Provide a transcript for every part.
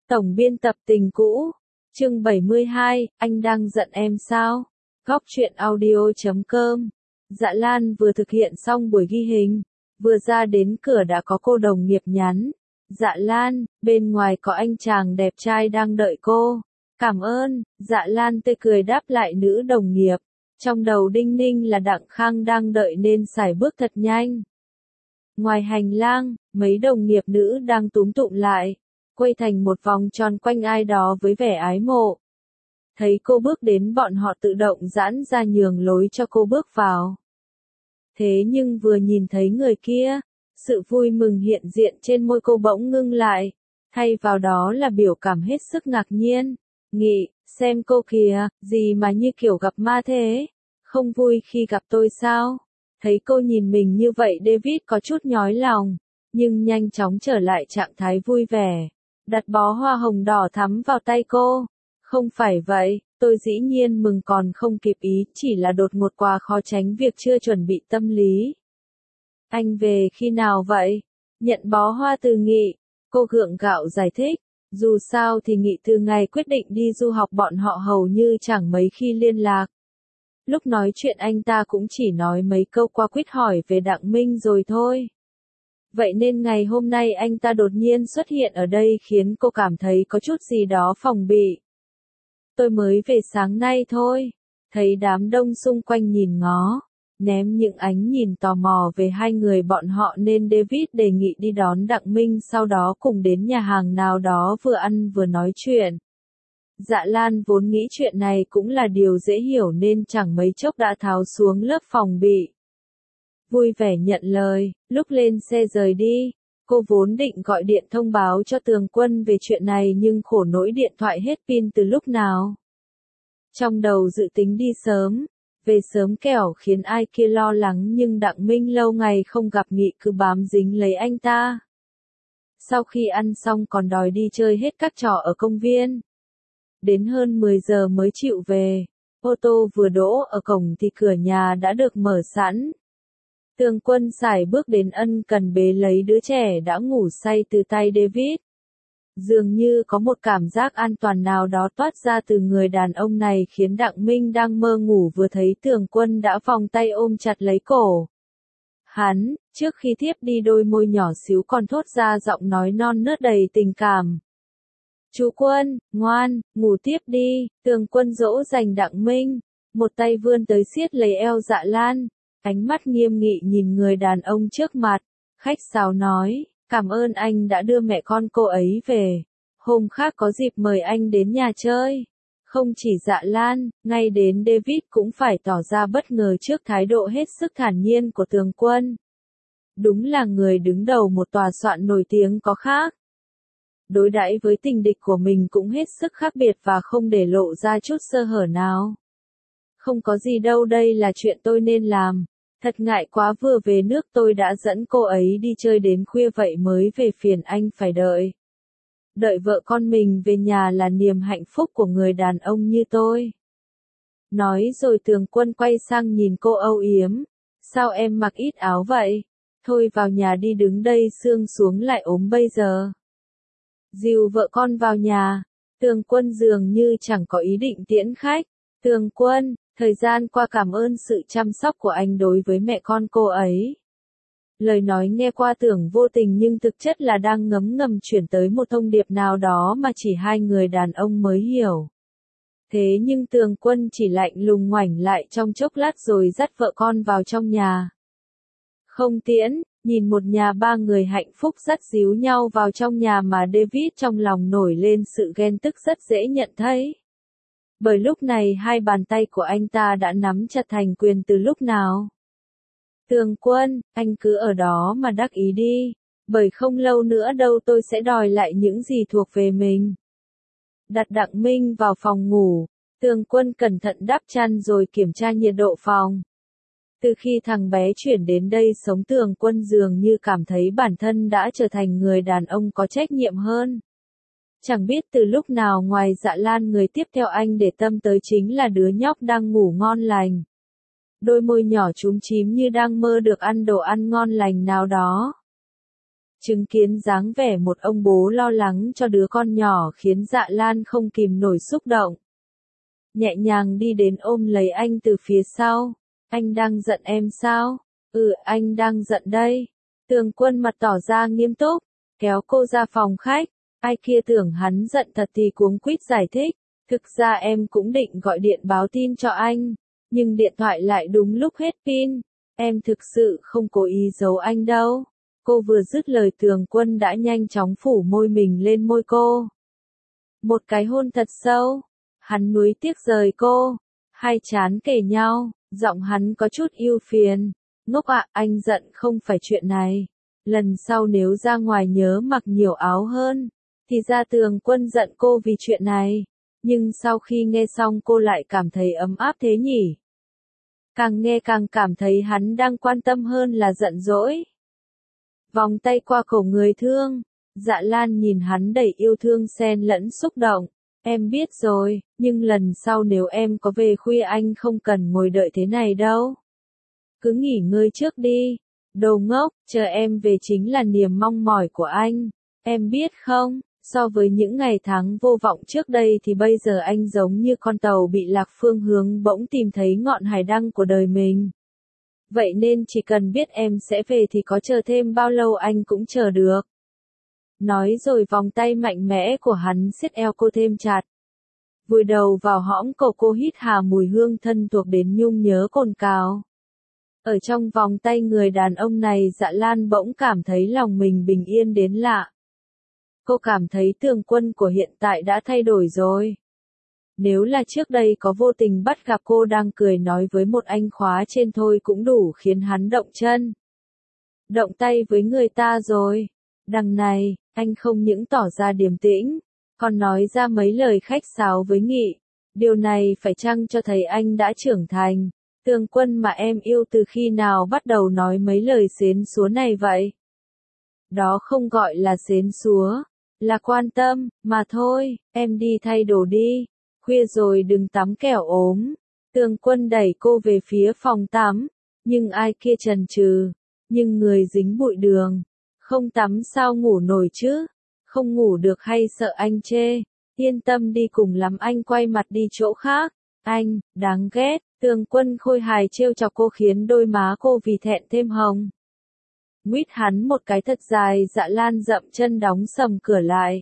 Tổng biên tập Tình Cũ, chương 72, anh đang giận em sao? Góc truyện audio.com. Dạ Lan vừa thực hiện xong buổi ghi hình, vừa ra đến cửa đã có cô đồng nghiệp nhắn. Dạ Lan, bên ngoài có anh chàng đẹp trai đang đợi cô. Cảm ơn, Dạ Lan tươi cười đáp lại nữ đồng nghiệp. Trong đầu đinh ninh là Đặng Khang đang đợi nên sải bước thật nhanh. Ngoài hành lang, mấy đồng nghiệp nữ đang túm tụm lại, quay thành một vòng tròn quanh ai đó với vẻ ái mộ. Thấy cô bước đến bọn họ tự động giãn ra nhường lối cho cô bước vào. Thế nhưng vừa nhìn thấy người kia, sự vui mừng hiện diện trên môi cô bỗng ngưng lại, thay vào đó là biểu cảm hết sức ngạc nhiên. Nghị, xem cô kìa, gì mà như kiểu gặp ma thế, không vui khi gặp tôi sao? Thấy cô nhìn mình như vậy David có chút nhói lòng, nhưng nhanh chóng trở lại trạng thái vui vẻ, đặt bó hoa hồng đỏ thắm vào tay cô. Không phải vậy, tôi dĩ nhiên mừng còn không kịp ý, chỉ là đột ngột quá khó tránh việc chưa chuẩn bị tâm lý. Anh về khi nào vậy? Nhận bó hoa từ Nghị, cô gượng gạo giải thích. Dù sao thì Nghị từ ngày quyết định đi du học bọn họ hầu như chẳng mấy khi liên lạc. Lúc nói chuyện anh ta cũng chỉ nói mấy câu qua quýt hỏi về Đặng Minh rồi thôi. Vậy nên ngày hôm nay anh ta đột nhiên xuất hiện ở đây khiến cô cảm thấy có chút gì đó phòng bị. Tôi mới về sáng nay thôi. Thấy đám đông xung quanh nhìn ngó, ném những ánh nhìn tò mò về hai người bọn họ nên David đề nghị đi đón Đặng Minh sau đó cùng đến nhà hàng nào đó vừa ăn vừa nói chuyện. Dạ Lan vốn nghĩ chuyện này cũng là điều dễ hiểu nên chẳng mấy chốc đã tháo xuống lớp phòng bị. Vui vẻ nhận lời, lúc lên xe rời đi, cô vốn định gọi điện thông báo cho Tường Quân về chuyện này nhưng khổ nỗi điện thoại hết pin từ lúc nào. Trong đầu dự tính đi sớm, về sớm kẻo khiến ai kia lo lắng nhưng Đặng Minh lâu ngày không gặp Nghị cứ bám dính lấy anh ta. Sau khi ăn xong còn đòi đi chơi hết các trò ở công viên. Đến hơn 10 giờ mới chịu về, ô tô vừa đỗ ở cổng thì cửa nhà đã được mở sẵn. Tường Quân sải bước đến ân cần bế lấy đứa trẻ đã ngủ say từ tay David. Dường như có một cảm giác an toàn nào đó toát ra từ người đàn ông này khiến Đặng Minh đang mơ ngủ vừa thấy Tường Quân đã vòng tay ôm chặt lấy cổ. Hắn, trước khi thiếp đi đôi môi nhỏ xíu còn thốt ra giọng nói non nớt đầy tình cảm. Chú Quân, ngoan, ngủ tiếp đi, Tường Quân dỗ dành Đặng Minh, một tay vươn tới siết lấy eo Dạ Lan, ánh mắt nghiêm nghị nhìn người đàn ông trước mặt, khách sáo nói, cảm ơn anh đã đưa mẹ con cô ấy về, hôm khác có dịp mời anh đến nhà chơi. Không chỉ Dạ Lan, ngay đến David cũng phải tỏ ra bất ngờ trước thái độ hết sức thản nhiên của Tường Quân. Đúng là người đứng đầu một tòa soạn nổi tiếng có khác. Đối đãi với tình địch của mình cũng hết sức khác biệt và không để lộ ra chút sơ hở nào. Không có gì đâu, đây là chuyện tôi nên làm. Thật ngại quá, vừa về nước tôi đã dẫn cô ấy đi chơi đến khuya vậy mới về, phiền anh phải đợi. Đợi vợ con mình về nhà là niềm hạnh phúc của người đàn ông như tôi. Nói rồi Tường Quân quay sang nhìn cô âu yếm. Sao em mặc ít áo vậy? Thôi vào nhà đi, đứng đây xương xuống lại ốm bây giờ. Dìu vợ con vào nhà, Tường Quân dường như chẳng có ý định tiễn khách. Tường Quân, thời gian qua cảm ơn sự chăm sóc của anh đối với mẹ con cô ấy. Lời nói nghe qua tưởng vô tình nhưng thực chất là đang ngấm ngầm chuyển tới một thông điệp nào đó mà chỉ hai người đàn ông mới hiểu. Thế nhưng Tường Quân chỉ lạnh lùng ngoảnh lại trong chốc lát rồi dắt vợ con vào trong nhà. Không tiễn, nhìn một nhà ba người hạnh phúc dắt díu nhau vào trong nhà mà David trong lòng nổi lên sự ghen tức rất dễ nhận thấy. Bởi lúc này hai bàn tay của anh ta đã nắm chặt thành quyền từ lúc nào. Tường Quân, anh cứ ở đó mà đắc ý đi, bởi không lâu nữa đâu tôi sẽ đòi lại những gì thuộc về mình. Đặt Đặng Minh vào phòng ngủ, Tường Quân cẩn thận đắp chăn rồi kiểm tra nhiệt độ phòng. Từ khi thằng bé chuyển đến đây sống, Tường Quân dường như cảm thấy bản thân đã trở thành người đàn ông có trách nhiệm hơn. Chẳng biết từ lúc nào ngoài Dạ Lan người tiếp theo anh để tâm tới chính là đứa nhóc đang ngủ ngon lành. Đôi môi nhỏ chúm chím như đang mơ được ăn đồ ăn ngon lành nào đó. Chứng kiến dáng vẻ một ông bố lo lắng cho đứa con nhỏ khiến Dạ Lan không kìm nổi xúc động. Nhẹ nhàng đi đến ôm lấy anh từ phía sau. Anh đang giận em sao? Ừ, anh đang giận đây. Tường Quân mặt tỏ ra nghiêm túc, kéo cô ra phòng khách. Ai kia tưởng hắn giận thật thì cuống quýt giải thích. Thực ra em cũng định gọi điện báo tin cho anh, nhưng điện thoại lại đúng lúc hết pin. Em thực sự không cố ý giấu anh đâu. Cô vừa dứt lời Tường Quân đã nhanh chóng phủ môi mình lên môi cô. Một cái hôn thật sâu. Hắn nuối tiếc rời cô. Hai trán kề nhau, giọng hắn có chút ưu phiền. Ngốc ạ, anh giận không phải chuyện này. Lần sau nếu ra ngoài nhớ mặc nhiều áo hơn. Thì ra Tường Quân giận cô vì chuyện này. Nhưng sau khi nghe xong cô lại cảm thấy ấm áp thế nhỉ. Càng nghe càng cảm thấy hắn đang quan tâm hơn là giận dỗi. Vòng tay qua cổ người thương. Dạ Lan nhìn hắn đầy yêu thương xen lẫn xúc động. Em biết rồi, nhưng lần sau nếu em có về khuya anh không cần ngồi đợi thế này đâu. Cứ nghỉ ngơi trước đi. Đồ ngốc, chờ em về chính là niềm mong mỏi của anh. Em biết không, so với những ngày tháng vô vọng trước đây thì bây giờ anh giống như con tàu bị lạc phương hướng bỗng tìm thấy ngọn hải đăng của đời mình. Vậy nên chỉ cần biết em sẽ về thì có chờ thêm bao lâu anh cũng chờ được. Nói rồi vòng tay mạnh mẽ của hắn siết eo cô thêm chặt. Vùi đầu vào hõm cổ cô hít hà mùi hương thân thuộc đến nhung nhớ cồn cào. Ở trong vòng tay người đàn ông này Dạ Lan bỗng cảm thấy lòng mình bình yên đến lạ. Cô cảm thấy Tường Quân của hiện tại đã thay đổi rồi. Nếu là trước đây có vô tình bắt gặp cô đang cười nói với một anh khóa trên thôi cũng đủ khiến hắn động chân. Động tay với người ta rồi. Đằng này, anh không những tỏ ra điềm tĩnh, còn nói ra mấy lời khách sáo với Nghị. Điều này phải chăng cho thấy anh đã trưởng thành. Tường Quân mà em yêu từ khi nào bắt đầu nói mấy lời xến xúa này vậy? Đó không gọi là xến xúa, là quan tâm, mà thôi, em đi thay đồ đi. Khuya rồi đừng tắm kẻo ốm. Tường Quân đẩy cô về phía phòng tắm, nhưng ai kia chần chừ, nhưng người dính bụi đường. Không tắm sao ngủ nổi chứ? Không ngủ được hay sợ anh chê? Yên tâm đi, cùng lắm anh quay mặt đi chỗ khác. Anh, đáng ghét. Tường Quân khôi hài trêu chọc cô khiến đôi má cô vì thẹn thêm hồng. Nguyết hắn một cái thật dài. Dạ Lan dậm chân đóng sầm cửa lại.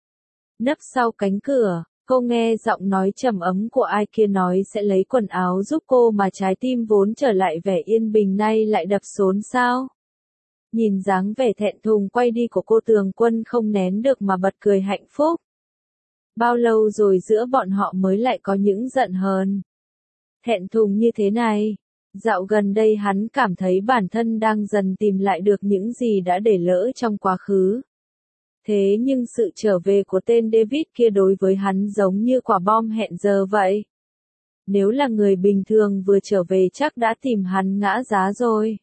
Nấp sau cánh cửa, cô nghe giọng nói trầm ấm của ai kia nói sẽ lấy quần áo giúp cô mà trái tim vốn trở lại vẻ yên bình nay lại đập xốn xao. Nhìn dáng vẻ thẹn thùng quay đi của cô Tường Quân không nén được mà bật cười hạnh phúc. Bao lâu rồi giữa bọn họ mới lại có những giận hờn, thẹn thùng như thế này. Dạo gần đây hắn cảm thấy bản thân đang dần tìm lại được những gì đã để lỡ trong quá khứ. Thế nhưng sự trở về của tên David kia đối với hắn giống như quả bom hẹn giờ vậy. Nếu là người bình thường vừa trở về chắc đã tìm hắn ngã giá rồi.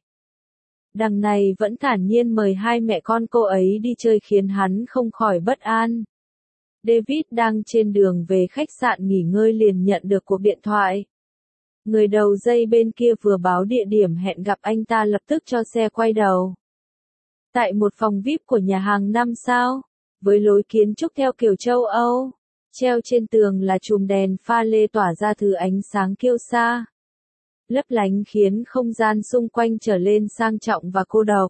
Đằng này vẫn thản nhiên mời hai mẹ con cô ấy đi chơi khiến hắn không khỏi bất an. David đang trên đường về khách sạn nghỉ ngơi liền nhận được cuộc điện thoại. Người đầu dây bên kia vừa báo địa điểm hẹn gặp anh ta lập tức cho xe quay đầu. Tại một phòng VIP của nhà hàng 5 sao, với lối kiến trúc theo kiểu châu Âu, treo trên tường là chùm đèn pha lê tỏa ra thứ ánh sáng kiêu sa, lấp lánh khiến không gian xung quanh trở lên sang trọng và cô độc.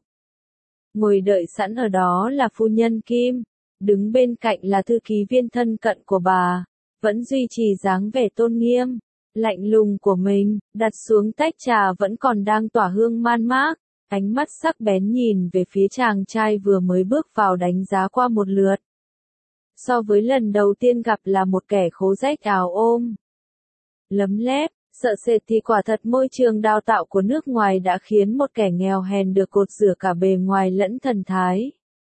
Ngồi đợi sẵn ở đó là phu nhân Kim, đứng bên cạnh là thư ký viên thân cận của bà, vẫn duy trì dáng vẻ tôn nghiêm, lạnh lùng của mình, đặt xuống tách trà vẫn còn đang tỏa hương man mác, ánh mắt sắc bén nhìn về phía chàng trai vừa mới bước vào đánh giá qua một lượt. So với lần đầu tiên gặp là một kẻ khố rách áo ôm, lấm lép, sợ sệt thì quả thật môi trường đào tạo của nước ngoài đã khiến một kẻ nghèo hèn được cột rửa cả bề ngoài lẫn thần thái.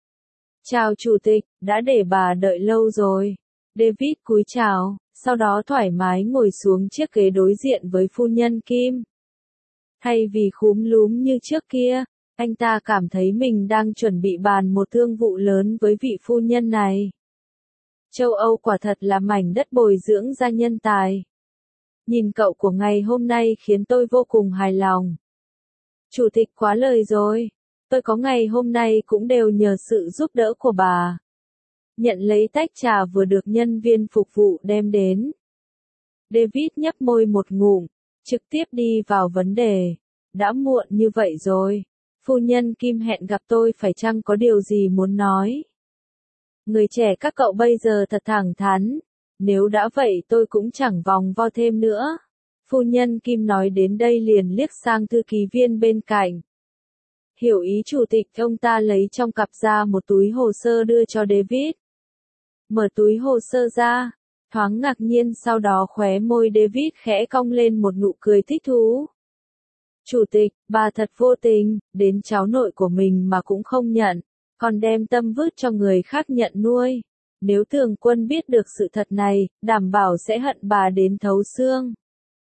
Chào chủ tịch, đã để bà đợi lâu rồi. David cúi chào, sau đó thoải mái ngồi xuống chiếc ghế đối diện với phu nhân Kim. Thay vì khúm núm như trước kia, anh ta cảm thấy mình đang chuẩn bị bàn một thương vụ lớn với vị phu nhân này. Châu Âu quả thật là mảnh đất bồi dưỡng ra nhân tài. Nhìn cậu của ngày hôm nay khiến tôi vô cùng hài lòng. Chủ tịch quá lời rồi. Tôi có ngày hôm nay cũng đều nhờ sự giúp đỡ của bà. Nhận lấy tách trà vừa được nhân viên phục vụ đem đến. David nhấp môi một ngụm, trực tiếp đi vào vấn đề. Đã muộn như vậy rồi. Phu nhân Kim hẹn gặp tôi, phải chăng có điều gì muốn nói? Người trẻ các cậu bây giờ thật thẳng thắn. Nếu đã vậy tôi cũng chẳng vòng vo thêm nữa. Phu nhân Kim nói đến đây liền liếc sang thư ký viên bên cạnh. Hiểu ý chủ tịch, ông ta lấy trong cặp ra một túi hồ sơ đưa cho David. Mở túi hồ sơ ra, thoáng ngạc nhiên, sau đó khóe môi David khẽ cong lên một nụ cười thích thú. Chủ tịch, bà thật vô tình, đến cháu nội của mình mà cũng không nhận, còn đem tâm vứt cho người khác nhận nuôi. Nếu Thường Quân biết được sự thật này, đảm bảo sẽ hận bà đến thấu xương.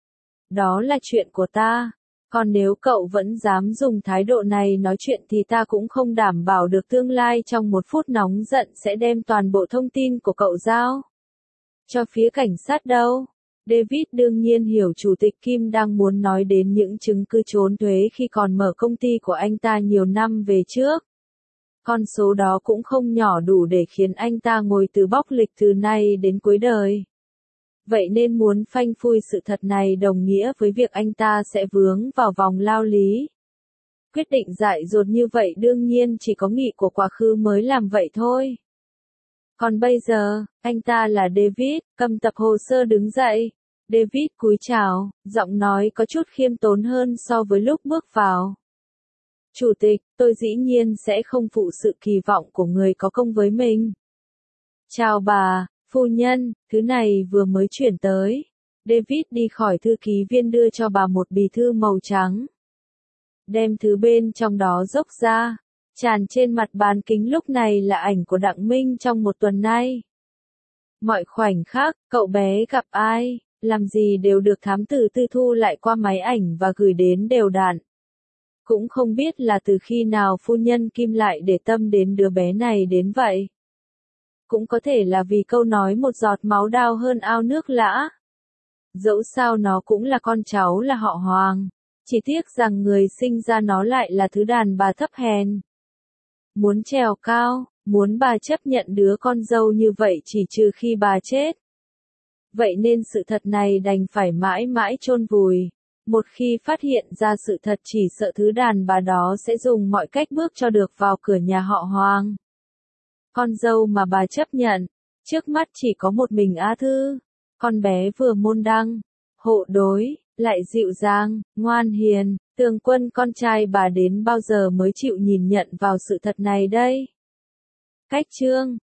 Đó là chuyện của ta. Còn nếu cậu vẫn dám dùng thái độ này nói chuyện thì ta cũng không đảm bảo được tương lai trong một phút nóng giận sẽ đem toàn bộ thông tin của cậu giao cho phía cảnh sát đâu. David đương nhiên hiểu chủ tịch Kim đang muốn nói đến những chứng cứ trốn thuế khi còn mở công ty của anh ta nhiều năm về trước. Con số đó cũng không nhỏ, đủ để khiến anh ta ngồi từ bóc lịch từ nay đến cuối đời. Vậy nên muốn phanh phui sự thật này đồng nghĩa với việc anh ta sẽ vướng vào vòng lao lý. Quyết định dại dột như vậy đương nhiên chỉ có nghị của quá khứ mới làm vậy thôi. Còn bây giờ, anh ta là David, cầm tập hồ sơ đứng dậy. David cúi chào, giọng nói có chút khiêm tốn hơn so với lúc bước vào. Chủ tịch, tôi dĩ nhiên sẽ không phụ sự kỳ vọng của người có công với mình. Chào bà, phu nhân, thứ này vừa mới chuyển tới. David đi khỏi thư ký viên đưa cho bà một bì thư màu trắng. Đem thứ bên trong đó dốc ra. Tràn trên mặt bàn kính lúc này là ảnh của Đặng Minh trong một tuần nay. Mọi khoảnh khắc, cậu bé gặp ai, làm gì đều được thám tử tư thu lại qua máy ảnh và gửi đến đều đặn. Cũng không biết là từ khi nào phu nhân Kim lại để tâm đến đứa bé này đến vậy. Cũng có thể là vì câu nói một giọt máu đau hơn ao nước lã. Dẫu sao nó cũng là con cháu là họ Hoàng. Chỉ tiếc rằng người sinh ra nó lại là thứ đàn bà thấp hèn. Muốn trèo cao, muốn bà chấp nhận đứa con dâu như vậy chỉ trừ khi bà chết. Vậy nên sự thật này đành phải mãi mãi chôn vùi. Một khi phát hiện ra sự thật chỉ sợ thứ đàn bà đó sẽ dùng mọi cách bước cho được vào cửa nhà họ Hoàng. Con dâu mà bà chấp nhận, trước mắt chỉ có một mình A Thư. Con bé vừa môn đăng, hộ đối, lại dịu dàng, ngoan hiền. Tường Quân con trai bà đến bao giờ mới chịu nhìn nhận vào sự thật này đây? Cách chương